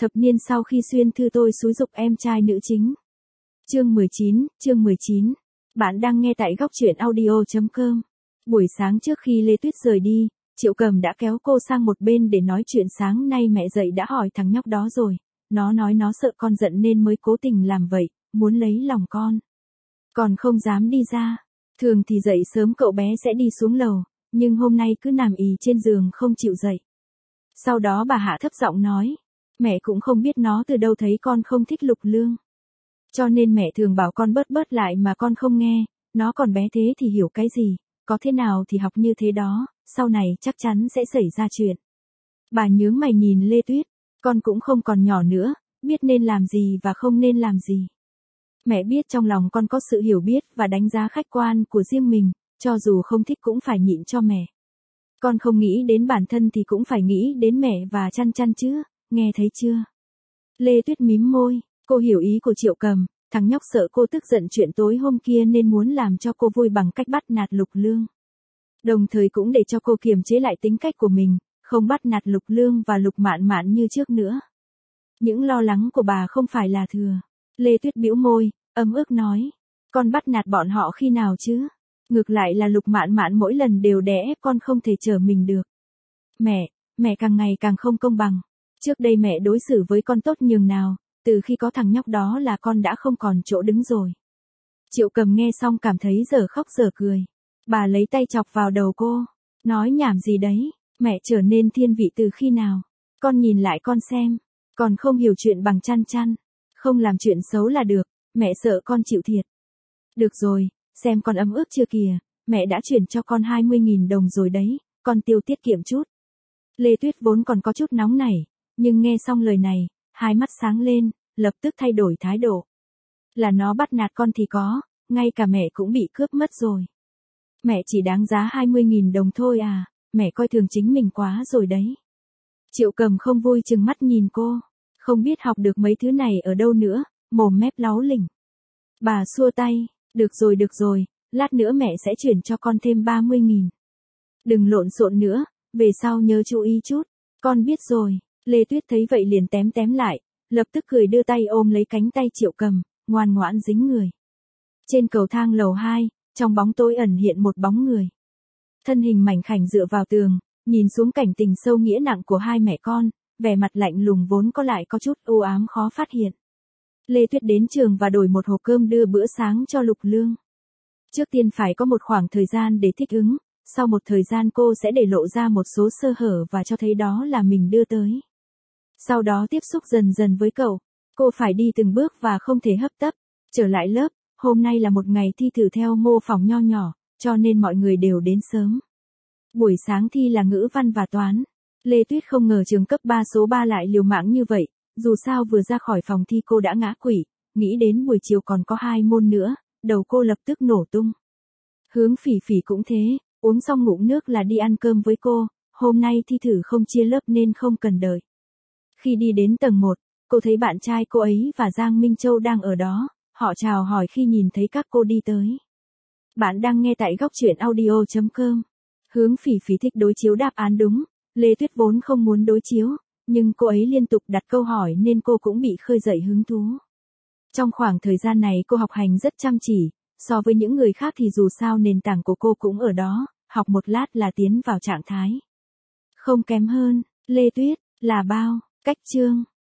Thập niên sau khi xuyên thư tôi xúi giục em trai nữ chính. Chương 19. Bạn đang nghe tại góc truyện audio.com. Buổi sáng trước khi Lê Tuyết rời đi, Triệu Cầm đã kéo cô sang một bên để nói chuyện sáng nay mẹ dậy đã hỏi thằng nhóc đó rồi. Nó nói nó sợ con giận nên mới cố tình làm vậy, muốn lấy lòng con. Còn không dám đi ra. Thường thì dậy sớm cậu bé sẽ đi xuống lầu, nhưng hôm nay cứ nằm ì trên giường không chịu dậy. Sau đó bà Hạ thấp giọng nói, mẹ cũng không biết nó từ đâu thấy con không thích Lục Lương. Cho nên mẹ thường bảo con bớt lại mà con không nghe, nó còn bé thế thì hiểu cái gì, có thế nào thì học như thế đó, sau này chắc chắn sẽ xảy ra chuyện. Bà nhướng mày nhìn Lê Tuyết, con cũng không còn nhỏ nữa, biết nên làm gì và không nên làm gì. Mẹ biết trong lòng con có sự hiểu biết và đánh giá khách quan của riêng mình, cho dù không thích cũng phải nhịn cho mẹ. Con không nghĩ đến bản thân thì cũng phải nghĩ đến mẹ và chăn chứ, nghe thấy chưa? Lê Tuyết mím môi, cô hiểu ý của Triệu Cầm, thằng nhóc sợ cô tức giận chuyện tối hôm kia nên muốn làm cho cô vui bằng cách bắt nạt Lục Lương. Đồng thời cũng để cho cô kiềm chế lại tính cách của mình, không bắt nạt Lục Lương và Lục Mạn Mạn như trước nữa. Những lo lắng của bà không phải là thừa. Lê Tuyết bĩu môi, ấm ức nói, con bắt nạt bọn họ khi nào chứ? Ngược lại là Lục Mạn Mạn mỗi lần đều đè ép con không thể trở mình được. Mẹ càng ngày càng không công bằng. Trước đây mẹ đối xử với con tốt nhường nào, từ khi có thằng nhóc đó là con đã không còn chỗ đứng rồi. Triệu Cầm nghe xong cảm thấy dở khóc dở cười. Bà lấy tay chọc vào đầu cô, nói nhảm gì đấy, mẹ trở nên thiên vị từ khi nào? Con nhìn lại con xem, còn không hiểu chuyện bằng chăn, không làm chuyện xấu là được, mẹ sợ con chịu thiệt. Được rồi, xem con ấm ức chưa kìa, mẹ đã chuyển cho con 20.000 đồng rồi đấy, con tiêu tiết kiệm chút. Lê Tuyết vốn còn có chút nóng nảy, nhưng nghe xong lời này, hai mắt sáng lên, lập tức thay đổi thái độ. Là nó bắt nạt con thì có, ngay cả mẹ cũng bị cướp mất rồi. Mẹ chỉ đáng giá 20.000 đồng thôi à, mẹ coi thường chính mình quá rồi đấy. Triệu Cầm không vui chừng mắt nhìn cô, không biết học được mấy thứ này ở đâu nữa, mồm mép láu lỉnh. Bà xua tay, được rồi, lát nữa mẹ sẽ chuyển cho con thêm 30.000. Đừng lộn xộn nữa, về sau nhớ chú ý chút, con biết rồi. Lê Tuyết thấy vậy liền tém lại, lập tức cười đưa tay ôm lấy cánh tay Triệu Cầm, ngoan ngoãn dính người. Trên cầu thang lầu 2, trong bóng tối ẩn hiện một bóng người. Thân hình mảnh khảnh dựa vào tường, nhìn xuống cảnh tình sâu nghĩa nặng của hai mẹ con, vẻ mặt lạnh lùng vốn có lại có chút u ám khó phát hiện. Lê Tuyết đến trường và đổi một hộp cơm đưa bữa sáng cho Lục Lương. Trước tiên phải có một khoảng thời gian để thích ứng, sau một thời gian cô sẽ để lộ ra một số sơ hở và cho thấy đó là mình đưa tới. Sau đó tiếp xúc dần dần với cậu, cô phải đi từng bước và không thể hấp tấp. Trở lại lớp, hôm nay là một ngày thi thử theo mô phỏng nho nhỏ, cho nên mọi người đều đến sớm. Buổi sáng thi là ngữ văn và toán. Lê Tuyết không ngờ trường cấp 3 số 3 lại liều mạng như vậy, dù sao vừa ra khỏi phòng thi cô đã ngã quỵ, nghĩ đến buổi chiều còn có 2 môn nữa, đầu cô lập tức nổ tung. Hướng Phỉ Phỉ cũng thế, uống xong ngụm nước là đi ăn cơm với cô, hôm nay thi thử không chia lớp nên không cần đợi. Khi đi đến tầng 1, cô thấy bạn trai cô ấy và Giang Minh Châu đang ở đó, họ chào hỏi khi nhìn thấy các cô đi tới. Bạn đang nghe tại góc truyện audio.com. Hướng Phỉ Phỉ thích đối chiếu đáp án đúng, Lê Tuyết vốn không muốn đối chiếu, nhưng cô ấy liên tục đặt câu hỏi nên cô cũng bị khơi dậy hứng thú. Trong khoảng thời gian này cô học hành rất chăm chỉ, so với những người khác thì dù sao nền tảng của cô cũng ở đó, học một lát là tiến vào trạng thái. Không kém hơn, Lê Tuyết, là bao, cách chương.